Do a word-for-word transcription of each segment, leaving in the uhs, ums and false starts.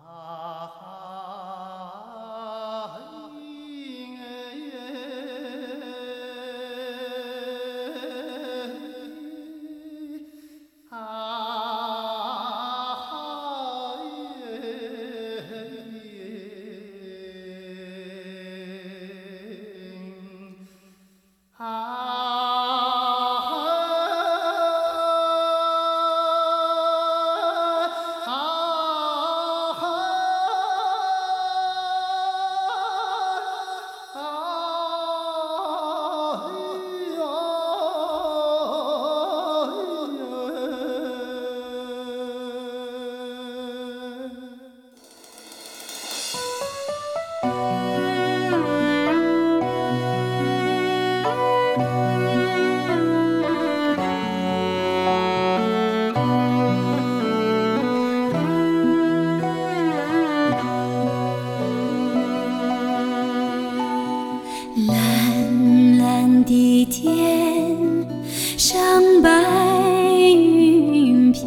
蓝蓝的天上白云飘，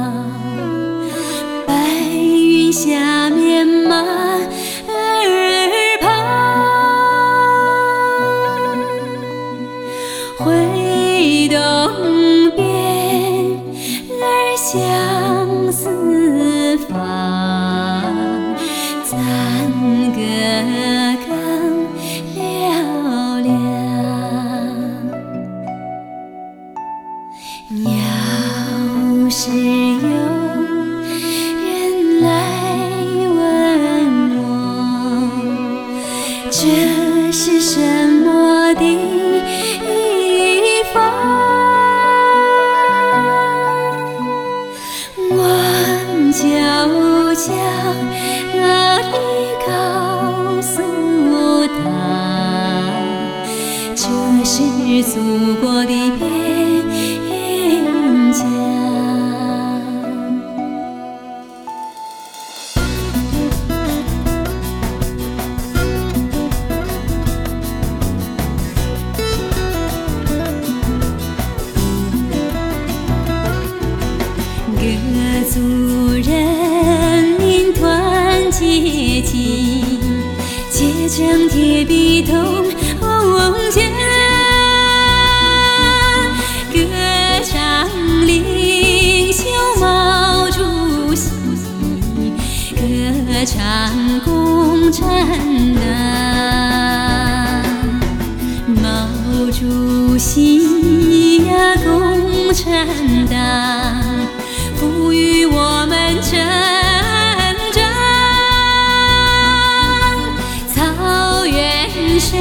白云下面马儿跑，挥动鞭儿向四方，赞歌更嘹亮。要是有人来问我，这是什么地方，我就将你告诉他，这是祖国的边疆。各族人民团结起，结成铁臂同心，歌唱领袖毛主席，歌唱共产党。毛主席呀，共产党赋予我们成长，草原上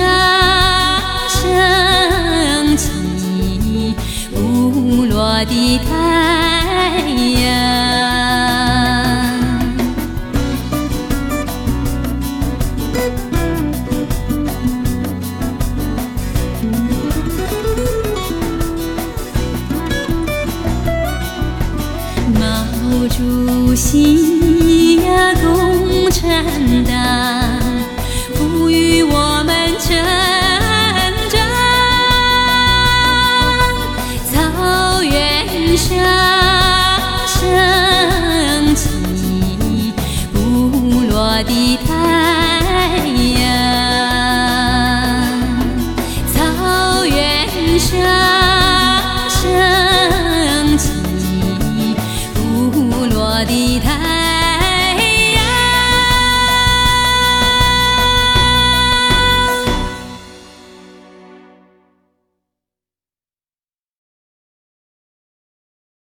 升起不落的太阳。毛主席呀，共产党赋予我们成长，草原上升起不落的太阳，草原上升起不落的太阳。